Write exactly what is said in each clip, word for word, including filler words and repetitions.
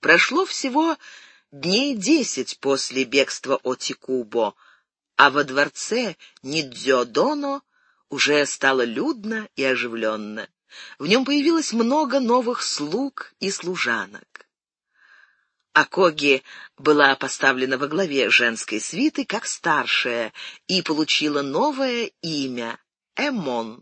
Прошло всего дней десять после бегства Отикубо, а во дворце Нидзёдоно уже стало людно и оживленно. В нем появилось много новых слуг и служанок. Акоги была поставлена во главе женской свиты как старшая и получила новое имя — Эмон.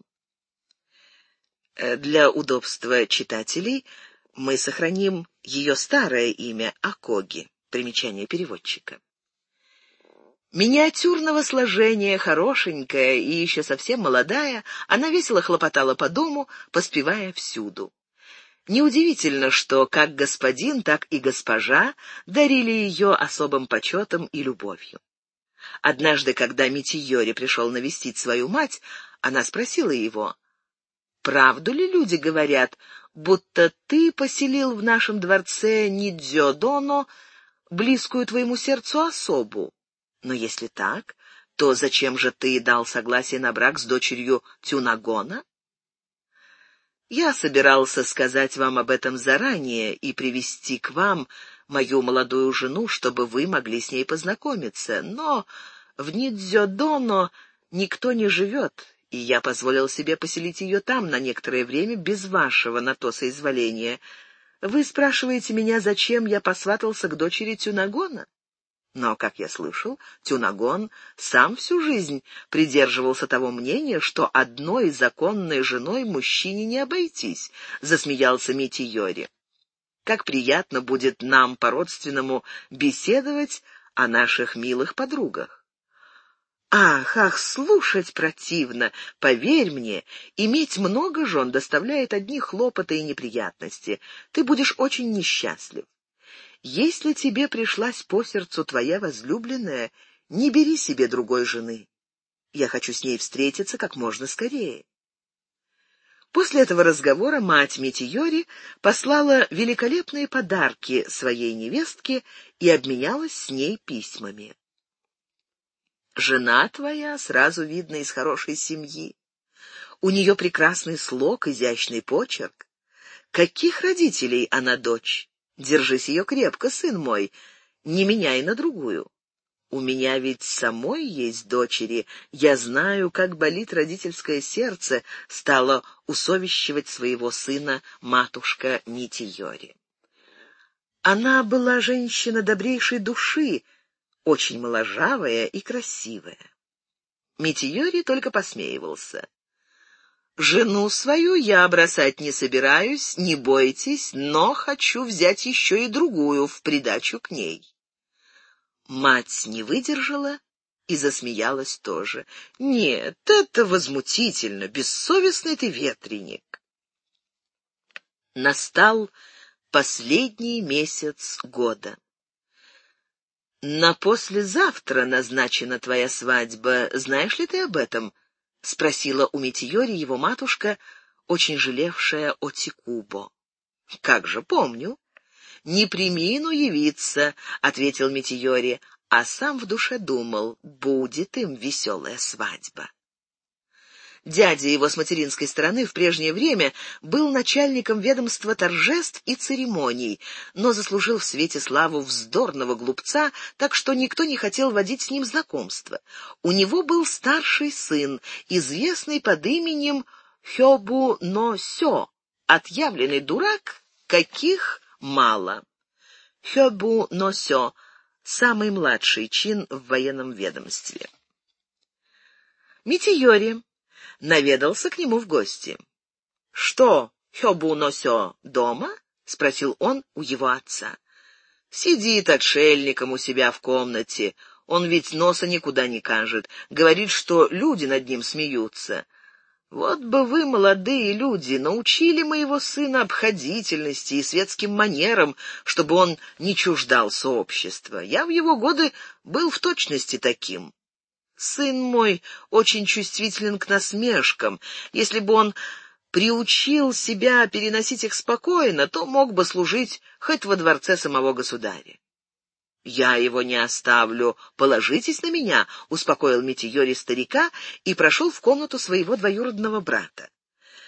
Для удобства читателей мы сохраним ее старое имя — Акоги. Примечание переводчика. Миниатюрного сложения, хорошенькая и еще совсем молодая, она весело хлопотала по дому, поспевая всюду. Неудивительно, что как господин, так и госпожа дарили ее особым почетом и любовью. Однажды, когда Митийори пришел навестить свою мать, она спросила его: «Правду ли люди говорят, будто ты поселил в нашем дворце Нидзёдоно близкую твоему сердцу особу? Но если так, то зачем же ты дал согласие на брак с дочерью Тюнагона?» «Я собирался сказать вам об этом заранее и привести к вам мою молодую жену, чтобы вы могли с ней познакомиться, но в Нидзёдоно никто не живет, и я позволил себе поселить ее там на некоторое время без вашего на то соизволения. Вы спрашиваете меня, зачем я посватался к дочери Тюнагона? Но, как я слышал, Тюнагон сам всю жизнь придерживался того мнения, что одной законной женой мужчине не обойтись», — засмеялся Митийори. «Как приятно будет нам по-родственному беседовать о наших милых подругах». «Ах, ах, слушать противно. Поверь мне, иметь много жен доставляет одни хлопоты и неприятности. Ты будешь очень несчастлив. Если тебе пришлась по сердцу твоя возлюбленная, не бери себе другой жены. Я хочу с ней встретиться как можно скорее». После этого разговора мать Митийори послала великолепные подарки своей невестке и обменялась с ней письмами. «Жена твоя сразу видно из хорошей семьи. У нее прекрасный слог, изящный почерк. Каких родителей она дочь? Держись ее крепко, сын мой, не меняй на другую. У меня ведь самой есть дочери, я знаю, как болит родительское сердце», — стала усовещивать своего сына матушка Митийори. Она была женщина добрейшей души, очень моложавая и красивая. Митийори только посмеивался. «Жену свою я бросать не собираюсь, не бойтесь, но хочу взять еще и другую в придачу к ней». Мать не выдержала и засмеялась тоже. «Нет, это возмутительно, бессовестный ты ветреник». Настал последний месяц года. «На послезавтра назначена твоя свадьба, знаешь ли ты об этом?» — спросила у Митийори его матушка, очень жалевшая Отикубо. «Как же помню. Не премину явиться», — ответил Митийори, а сам в душе думал: будет им веселая свадьба. Дядя его с материнской стороны в прежнее время был начальником ведомства торжеств и церемоний, но заслужил в свете славу вздорного глупца, так что никто не хотел водить с ним знакомство. У него был старший сын, известный под именем Хёбу-но-сё, отъявленный дурак, каких мало. Хёбу-но-сё — самый младший чин в военном ведомстве. Митийори наведался к нему в гости. «Что, Хёбу-но-сё дома?» — спросил он у его отца. «Сидит отшельником у себя в комнате. Он ведь носа никуда не кажет. Говорит, что люди над ним смеются. Вот бы вы, молодые люди, научили моего сына обходительности и светским манерам, чтобы он не чуждался общества. Я в его годы был в точности таким. Сын мой очень чувствителен к насмешкам. Если бы он приучил себя переносить их спокойно, то мог бы служить хоть во дворце самого государя». «Я его не оставлю, положитесь на меня», — успокоил Митийори старика и прошел в комнату своего двоюродного брата.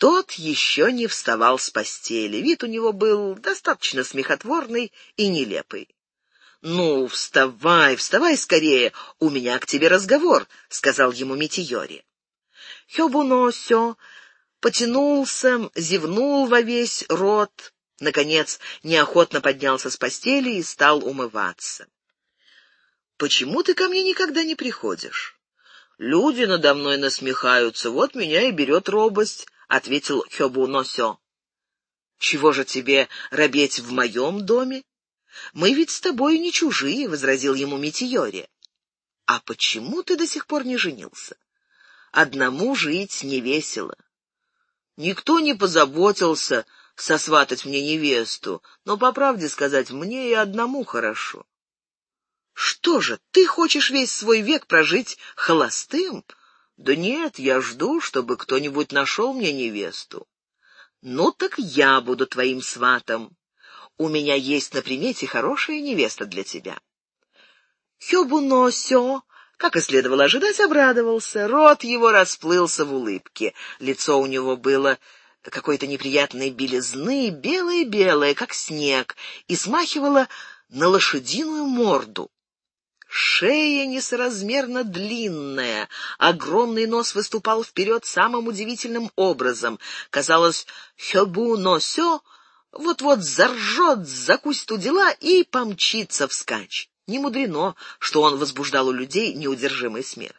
Тот еще не вставал с постели. Вид у него был достаточно смехотворный и нелепый. «Ну, вставай, вставай скорее, у меня к тебе разговор», — сказал ему Митийори. Хёбуносё потянулся, зевнул во весь рот, наконец неохотно поднялся с постели и стал умываться. «Почему ты ко мне никогда не приходишь?» «Люди надо мной насмехаются, вот меня и берет робость», — ответил Хёбуносё. «Чего же тебе робеть в моем доме? Мы ведь с тобой не чужие», — возразил ему Митийори. «А почему ты до сих пор не женился? Одному жить не весело». «Никто не позаботился сосватать мне невесту, но, по правде сказать, мне и одному хорошо». «Что же, ты хочешь весь свой век прожить холостым?» «Да нет, я жду, чтобы кто-нибудь нашел мне невесту». «Ну так я буду твоим сватом. У меня есть на примете хорошая невеста для тебя». Хёбуносё, как и следовало ожидать, обрадовался. Рот его расплылся в улыбке. Лицо у него было какой-то неприятной белизны, белое-белое, как снег, и смахивало на лошадиную морду. Шея несоразмерно длинная, огромный нос выступал вперед самым удивительным образом. Казалось, Хёбуносё вот-вот заржет, закусит у дела и помчится вскачь. Не мудрено, что он возбуждал у людей неудержимый смех.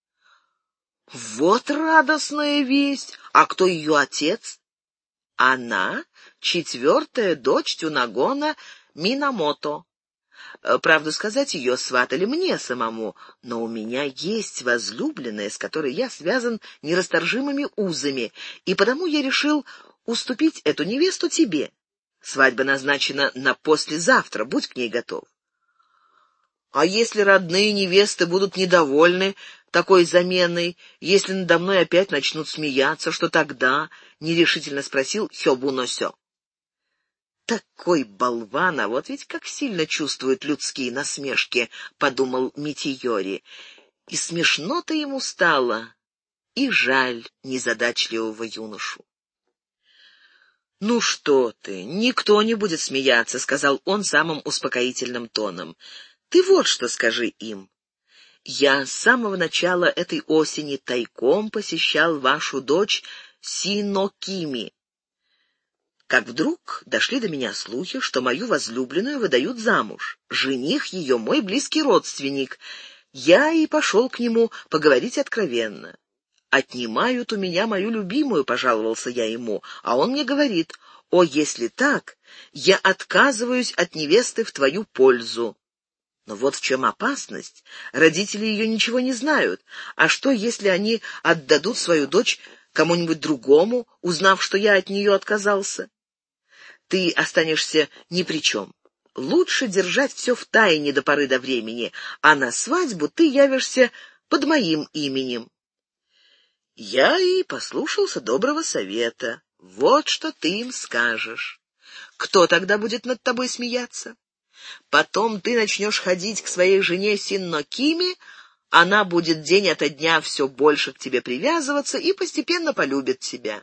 «Вот радостная весть! А кто ее отец?» «Она — четвертая дочь Тюнагона Минамото. Правду сказать, ее сватали мне самому, но у меня есть возлюбленная, с которой я связан нерасторжимыми узами, и потому я решил уступить эту невесту тебе. Свадьба назначена на послезавтра, будь к ней готов». «А если родные невесты будут недовольны такой заменой, если надо мной опять начнут смеяться, что тогда?» — нерешительно спросил Хёбуносё. «Такой болван, а вот ведь как сильно чувствует людские насмешки», — подумал Митийори. И смешно-то ему стало, и жаль незадачливого юношу. «Ну что ты, никто не будет смеяться», — сказал он самым успокоительным тоном. «Ты вот что скажи им. Я с самого начала этой осени тайком посещал вашу дочь Синокими. Как вдруг дошли до меня слухи, что мою возлюбленную выдают замуж. Жених ее мой близкий родственник. Я и пошел к нему поговорить откровенно. «Отнимают у меня мою любимую», — пожаловался я ему, а он мне говорит: «О, если так, я отказываюсь от невесты в твою пользу». Но вот в чем опасность. Родители ее ничего не знают. А что, если они отдадут свою дочь кому-нибудь другому, узнав, что я от нее отказался? Ты останешься ни при чем. Лучше держать все в тайне до поры до времени, а на свадьбу ты явишься под моим именем». Я и послушался доброго совета. Вот что ты им скажешь. Кто тогда будет над тобой смеяться? Потом ты начнешь ходить к своей жене Синнокими, она будет день ото дня все больше к тебе привязываться и постепенно полюбит тебя.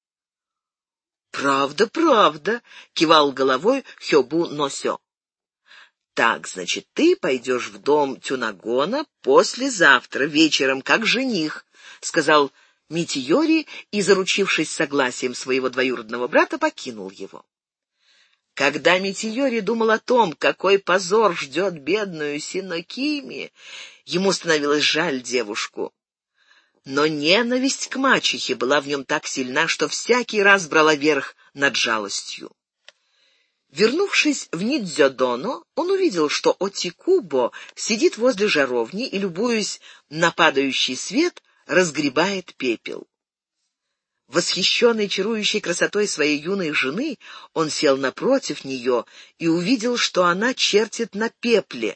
«Правда, правда», — кивал головой Хёбуносё. «Так, значит, ты пойдешь в дом Тюнагона послезавтра вечером, как жених», — сказал Митийори и, заручившись согласием своего двоюродного брата, покинул его. Когда Митийори думал о том, какой позор ждет бедную Синокими, ему становилось жаль девушку. Но ненависть к мачехе была в нем так сильна, что всякий раз брала верх над жалостью. Вернувшись в Нидзёдоно, он увидел, что Отикубо сидит возле жаровни и, любуясь на падающий свет, разгребает пепел. Восхищенный чарующей красотой своей юной жены, он сел напротив нее и увидел, что она чертит на пепле.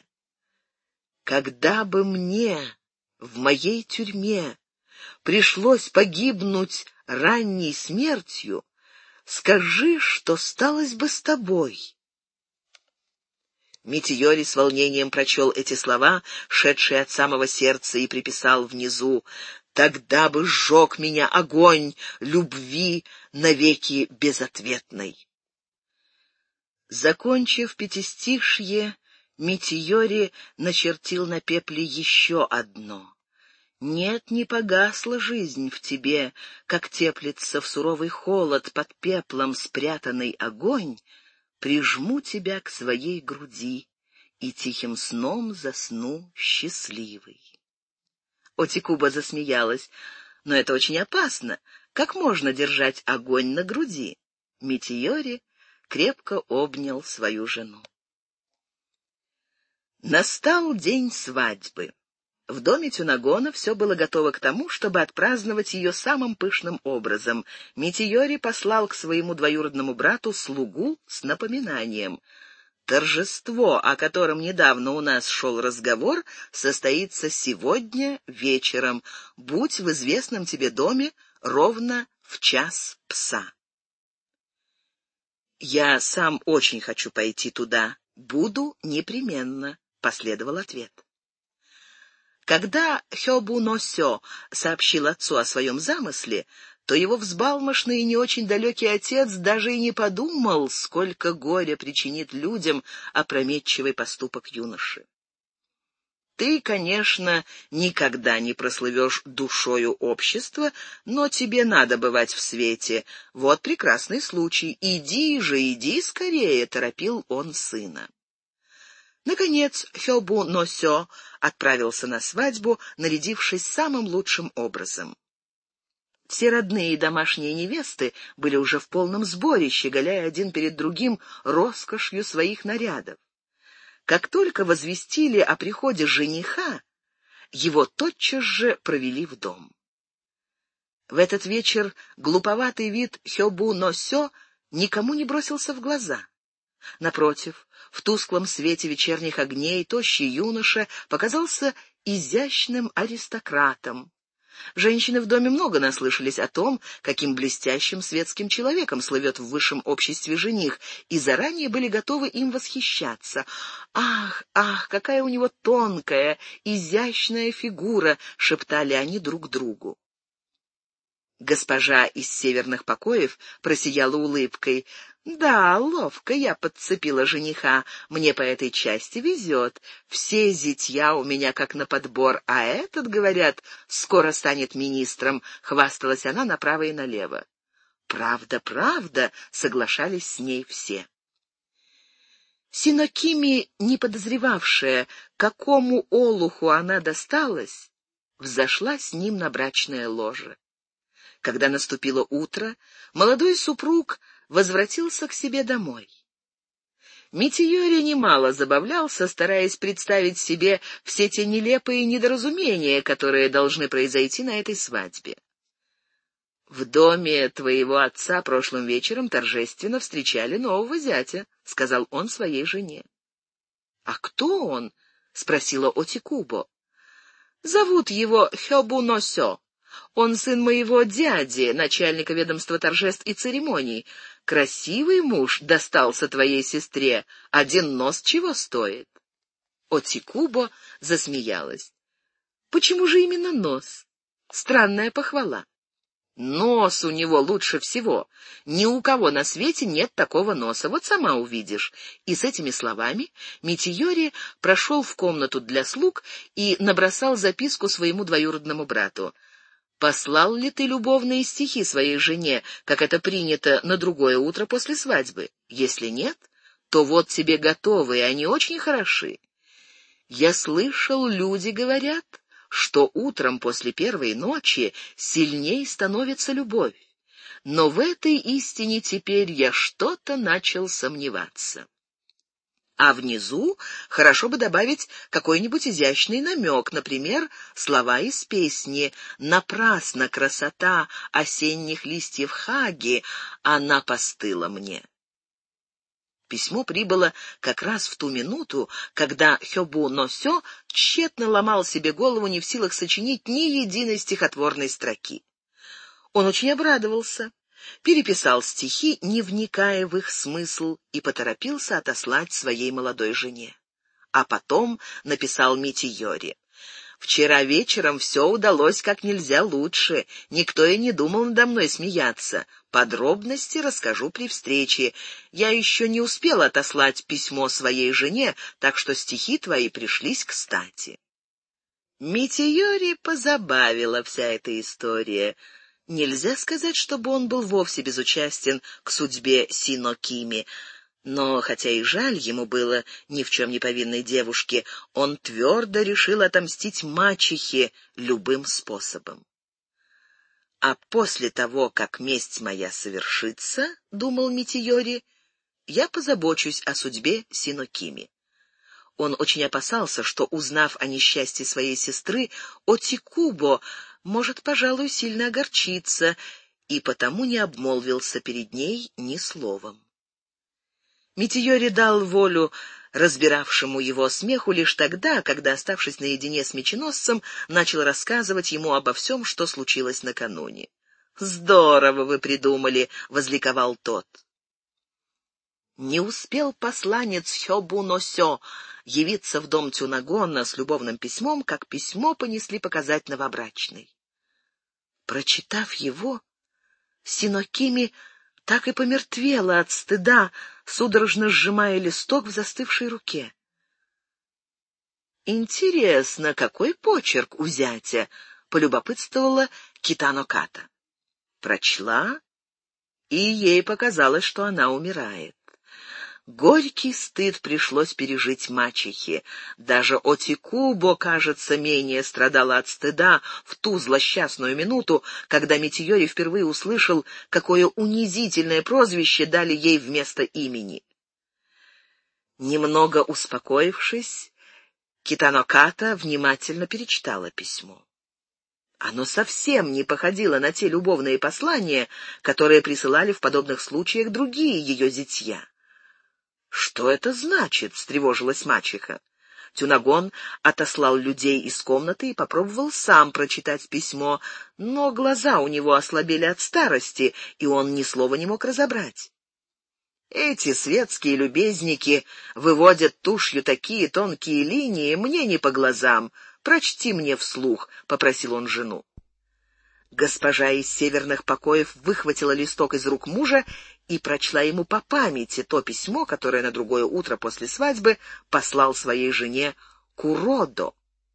«Когда бы мне в моей тюрьме пришлось погибнуть ранней смертью, скажи, что сталось бы с тобой». Митийори с волнением прочел эти слова, шедшие от самого сердца, и приписал внизу: Тогда бы сжег меня огонь любви навеки безответной. Закончив пятистишье, Митийори начертил на пепле еще одно. Нет, не погасла жизнь в тебе, как теплится в суровый холод под пеплом спрятанный огонь. Прижму тебя к своей груди и тихим сном засну счастливый. Отикуба засмеялась. Но это очень опасно. Как можно держать огонь на груди? Митийори крепко обнял свою жену. Настал день свадьбы. В доме Тюнагона все было готово к тому, чтобы отпраздновать ее самым пышным образом. Митийори послал к своему двоюродному брату слугу с напоминанием. Торжество, о котором недавно у нас шел разговор, состоится сегодня вечером. Будь в известном тебе доме ровно в час пса. «Я сам очень хочу пойти туда. Буду непременно», — последовал ответ. Когда Хёбу-но-сё сообщил отцу о своем замысле, то его взбалмошный и не очень далекий отец даже и не подумал, сколько горя причинит людям опрометчивый поступок юноши. «Ты, конечно, никогда не прослывешь душою общества, но тебе надо бывать в свете. Вот прекрасный случай. Иди же, иди скорее», — торопил он сына. Наконец Хёбу-но-сё отправился на свадьбу, нарядившись самым лучшим образом. Все родные и домашние невесты были уже в полном сборе, щеголяя один перед другим роскошью своих нарядов. Как только возвестили о приходе жениха, его тотчас же провели в дом. В этот вечер глуповатый вид Хёбу-но-сё никому не бросился в глаза. Напротив, в тусклом свете вечерних огней тощий юноша показался изящным аристократом. Женщины в доме много наслышались о том, каким блестящим светским человеком слывет в высшем обществе жених, и заранее были готовы им восхищаться. «Ах, ах, какая у него тонкая, изящная фигура!» — шептали они друг другу. Госпожа из северных покоев просияла улыбкой. «Да, ловко я подцепила жениха. Мне по этой части везет. Все зятья у меня как на подбор, а этот, говорят, скоро станет министром», — хвасталась она направо и налево. «Правда, правда», — соглашались с ней все. Синокими, не подозревавшая, какому олуху она досталась, взошла с ним на брачное ложе. Когда наступило утро, молодой супруг возвратился к себе домой. Митийори немало забавлялся, стараясь представить себе все те нелепые недоразумения, которые должны произойти на этой свадьбе. «В доме твоего отца прошлым вечером торжественно встречали нового зятя», — сказал он своей жене. «А кто он?» — спросила Отикубо. «Зовут его Хёбу-но-сё. Он сын моего дяди, начальника ведомства торжеств и церемоний. Красивый муж достался твоей сестре, один нос чего стоит?» Отикубо засмеялась. «Почему же именно нос? Странная похвала. Нос у него лучше всего. Ни у кого на свете нет такого носа, вот сама увидишь». И с этими словами Митийори прошел в комнату для слуг и набросал записку своему двоюродному брату. «Послал ли ты любовные стихи своей жене, как это принято на другое утро после свадьбы? Если нет, то вот тебе готовые, они очень хороши. Я слышал, люди говорят, что утром после первой ночи сильней становится любовь. Но в этой истине теперь я что-то начал сомневаться». А внизу хорошо бы добавить какой-нибудь изящный намек, например, слова из песни «Напрасно красота осенних листьев хаги, она постыла мне». Письмо прибыло как раз в ту минуту, когда Хёбу-но-сё тщетно ломал себе голову, не в силах сочинить ни единой стихотворной строки. Он очень обрадовался, переписал стихи, не вникая в их смысл, и поторопился отослать своей молодой жене. А потом написал Митийори. Вчера вечером все удалось как нельзя лучше. Никто и не думал надо мной смеяться. Подробности расскажу при встрече. Я еще не успела отослать письмо своей жене, так что стихи твои пришлись кстати». Митиори позабавила вся эта история. Нельзя сказать, чтобы он был вовсе безучастен к судьбе Сино-Кими, но, хотя и жаль ему было ни в чем не повинной девушке, он твердо решил отомстить мачехе любым способом. «А после того, как месть моя совершится, — думал Митиори, — я позабочусь о судьбе Сино-Кими». Он очень опасался, что, узнав о несчастье своей сестры, Отикубо может, пожалуй, сильно огорчиться, и потому не обмолвился перед ней ни словом. Митиори дал волю разбиравшему его смеху лишь тогда, когда, оставшись наедине с меченосцем, начал рассказывать ему обо всем, что случилось накануне. «Здорово вы придумали!» — возликовал тот. Не успел посланец Хёбу-но-сё явиться в дом Цюнагона с любовным письмом, как письмо понесли показать новобрачной. Прочитав его, Сино-Кими так и помертвела от стыда, судорожно сжимая листок в застывшей руке. «Интересно, какой почерк у зятя?» — полюбопытствовала Китано-Ката. Прочла, и ей показалось, что она умирает. Горький стыд пришлось пережить мачехе. Даже Отикубо, кажется, менее страдала от стыда в ту злосчастную минуту, когда Митиори впервые услышал, какое унизительное прозвище дали ей вместо имени. Немного успокоившись, Китано-Ката внимательно перечитала письмо. Оно совсем не походило на те любовные послания, которые присылали в подобных случаях другие ее зятья. «Что это значит?» — встревожилась мачеха. Цюнагон отослал людей из комнаты и попробовал сам прочитать письмо, но глаза у него ослабели от старости, и он ни слова не мог разобрать. «Эти светские любезники выводят тушью такие тонкие линии, мне не по глазам. Прочти мне вслух», — попросил он жену. Госпожа из северных покоев выхватила листок из рук мужа и прочла ему по памяти то письмо, которое на другое утро после свадьбы послал своей жене Куродо.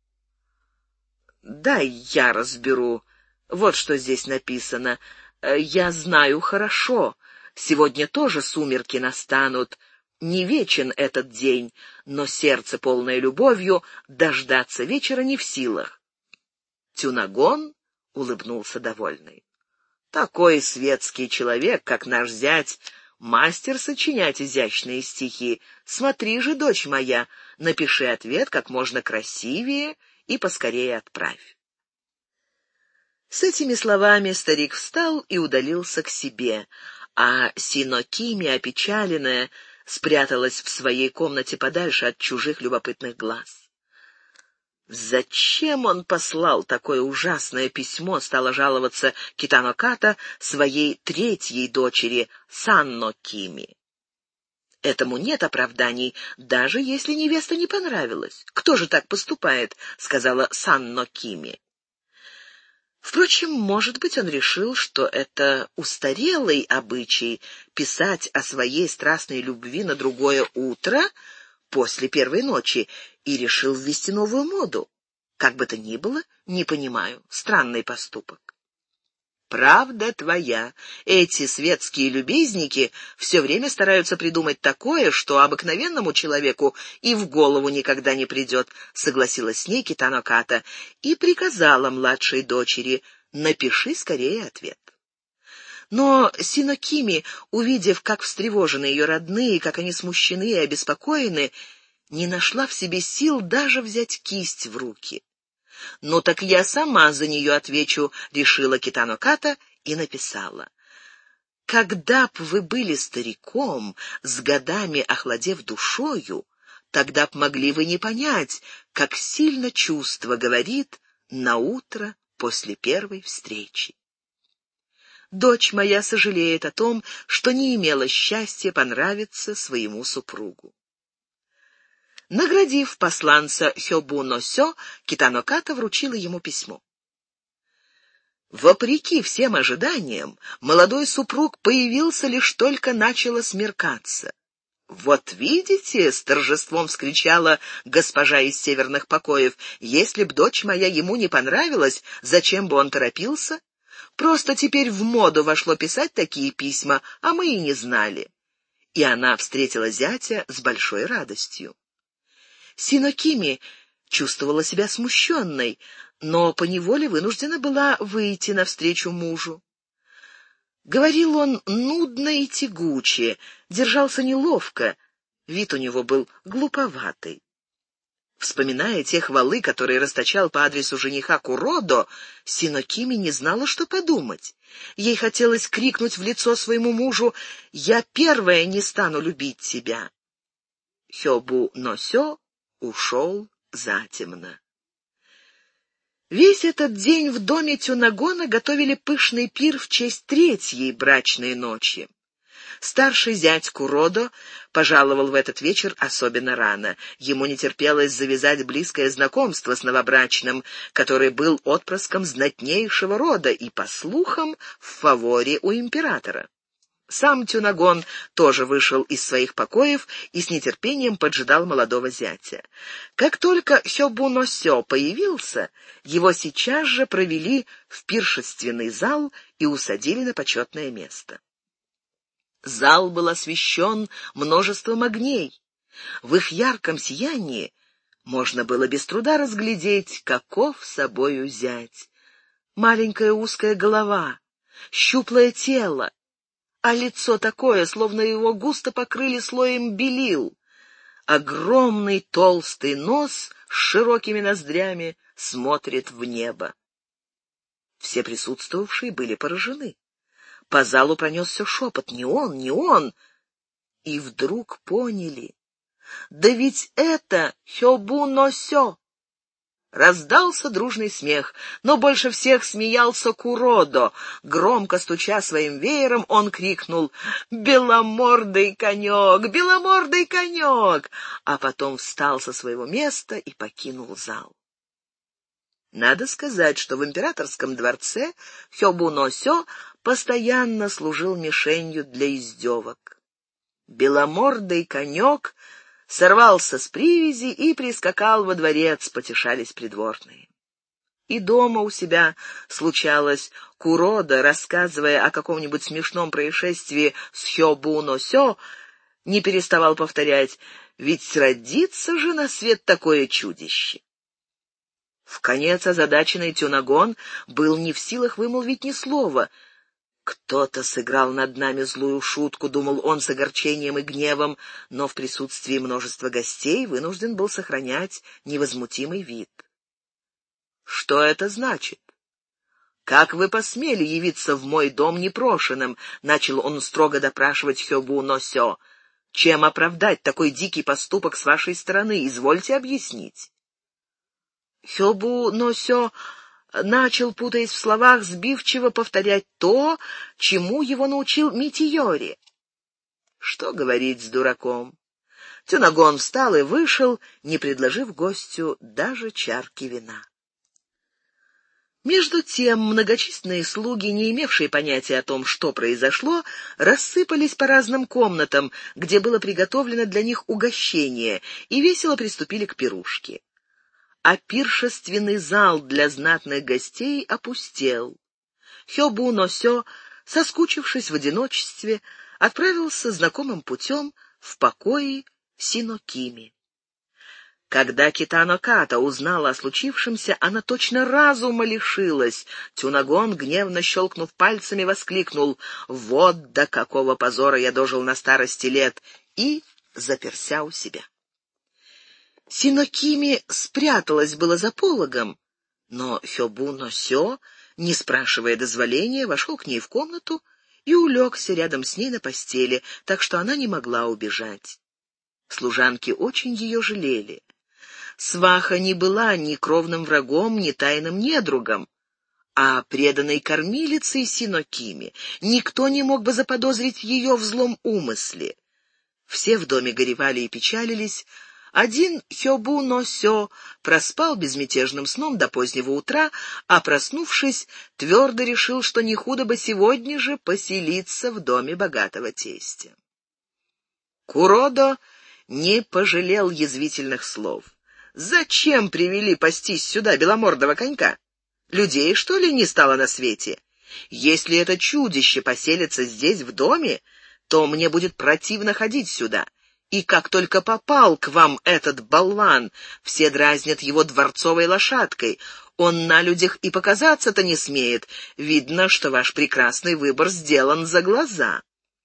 «Дай я разберу. Вот что здесь написано. Я знаю хорошо. Сегодня тоже сумерки настанут. Не вечен этот день, но сердце, полное любовью, дождаться вечера не в силах». Цюнагон улыбнулся довольный. «Такой светский человек, как наш зять, мастер сочинять изящные стихи. Смотри же, дочь моя, напиши ответ как можно красивее и поскорее отправь». С этими словами старик встал и удалился к себе, а Сино-Кими, опечаленная, спряталась в своей комнате подальше от чужих любопытных глаз. «Зачем он послал такое ужасное письмо?» — стала жаловаться Китано-Ката своей третьей дочери Санно-Кими. «Этому нет оправданий, даже если невеста не понравилась. Кто же так поступает?» — сказала Санно-Кими. Впрочем, может быть, он решил, что это устарелый обычай писать о своей страстной любви на другое утро после первой ночи, и решил ввести новую моду. Как бы то ни было, не понимаю, странный поступок. «Правда твоя. Эти светские любезники все время стараются придумать такое, что обыкновенному человеку и в голову никогда не придет», — согласилась с ней Китано-Ката и приказала младшей дочери: «Напиши скорее ответ». Но Сино-Кими, увидев, как встревожены ее родные, как они смущены и обеспокоены, не нашла в себе сил даже взять кисть в руки. «Ну так я сама за нее отвечу», — решила Китано-Ката и написала: «Когда б вы были стариком, с годами охладев душою, тогда б могли вы не понять, как сильно чувство говорит на утро после первой встречи. Дочь моя сожалеет о том, что не имела счастья понравиться своему супругу». Наградив посланца Хёбу-но-сё, Китано-Ката вручила ему письмо. Вопреки всем ожиданиям, молодой супруг появился лишь только начало смеркаться. «Вот видите», — с торжеством вскричала госпожа из северных покоев, «если б дочь моя ему не понравилась, зачем бы он торопился? Просто теперь в моду вошло писать такие письма, а мы и не знали». И она встретила зятя с большой радостью. Синокими чувствовала себя смущенной, но поневоле вынуждена была выйти навстречу мужу. Говорил он нудно и тягуче, держался неловко, вид у него был глуповатый. Вспоминая те хвалы, которые расточал по адресу жениха Куродо, Синокими не знала, что подумать. Ей хотелось крикнуть в лицо своему мужу: «Я первая не стану любить тебя». Хёбу-но-сё ушел затемно. Весь этот день в доме Тюнагона готовили пышный пир в честь третьей брачной ночи. Старший зять Куродо пожаловал в этот вечер особенно рано. Ему не терпелось завязать близкое знакомство с новобрачным, который был отпрыском знатнейшего рода и, по слухам, в фаворе у императора. Сам Тюнагон тоже вышел из своих покоев и с нетерпением поджидал молодого зятя. Как только Хёбу-но-сё появился, его сейчас же провели в пиршественный зал и усадили на почетное место. Зал был освещен множеством огней. В их ярком сиянии можно было без труда разглядеть, каков собою зять. Маленькая узкая голова, щуплое тело, а лицо такое, словно его густо покрыли слоем белил. Огромный толстый нос с широкими ноздрями смотрит в небо. Все присутствовавшие были поражены. По залу пронесся шепот: «Не он, не он!» И вдруг поняли: «Да ведь это Хёбу-но-сё!» Раздался дружный смех, но больше всех смеялся Куродо. Громко стуча своим веером, он крикнул: «Беломордый конек! Беломордый конек!» А потом встал со своего места и покинул зал. Надо сказать, что в императорском дворце Хёбу-но-сё постоянно служил мишенью для издевок. Беломордый конек сорвался с привязи и прискакал во дворец, потешались придворные. И дома у себя случалось, Куродо, рассказывая о каком-нибудь смешном происшествии с Хёбу-но-сё, не переставал повторять: «Ведь родится же на свет такое чудище». Вконец озадаченный Тюнагон был не в силах вымолвить ни слова. «Кто-то сыграл над нами злую шутку», — думал он с огорчением и гневом, но в присутствии множества гостей вынужден был сохранять невозмутимый вид. «Что это значит? Как вы посмели явиться в мой дом непрошенным?» — начал он строго допрашивать Хёбу-но-сё. «Чем оправдать такой дикий поступок с вашей стороны? Извольте объяснить». Хёбу-но-сё начал, путаясь в словах, сбивчиво повторять то, чему его научил Митиори. Что говорить с дураком? Тюнагон встал и вышел, не предложив гостю даже чарки вина. Между тем многочисленные слуги, не имевшие понятия о том, что произошло, рассыпались по разным комнатам, где было приготовлено для них угощение, и весело приступили к пирушке. А пиршественный зал для знатных гостей опустел. Хёбу-но-сё, соскучившись в одиночестве, отправился знакомым путем в покои Синокими. Когда Китано-Ката узнала о случившемся, она точно разума лишилась. Тюнагон, гневно щелкнув пальцами, воскликнул: «Вот до какого позора я дожил на старости лет!» и заперся у себя. Синокими спряталась было за пологом, но Хёбу-но-сё, не спрашивая дозволения, вошел к ней в комнату и улегся рядом с ней на постели, так что она не могла убежать. Служанки очень ее жалели. Сваха не была ни кровным врагом, ни тайным недругом, а преданной кормилицей Синокими никто не мог бы заподозрить ее в злом умысле. Все в доме горевали и печалились, Один Хёбу но Сё проспал безмятежным сном до позднего утра, а, проснувшись, твердо решил, что не худо бы сегодня же поселиться в доме богатого тестя. Куродо не пожалел язвительных слов. «Зачем привели пастись сюда беломордого конька? Людей, что ли, не стало на свете? Если это чудище поселится здесь, в доме, то мне будет противно ходить сюда. И как только попал к вам этот болван, все дразнят его дворцовой лошадкой. Он на людях и показаться-то не смеет. Видно, что ваш прекрасный выбор сделан за глаза».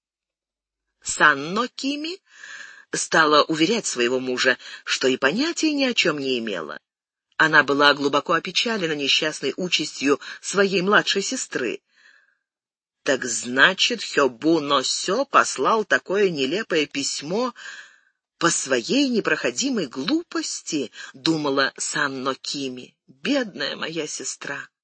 Санно Кими стала уверять своего мужа, что и понятия ни о чем не имела. Она была глубоко опечалена несчастной участью своей младшей сестры. Так значит, Хёбу но Сё послал такое нелепое письмо по своей непроходимой глупости, думала Санно Кими. Бедная моя сестра.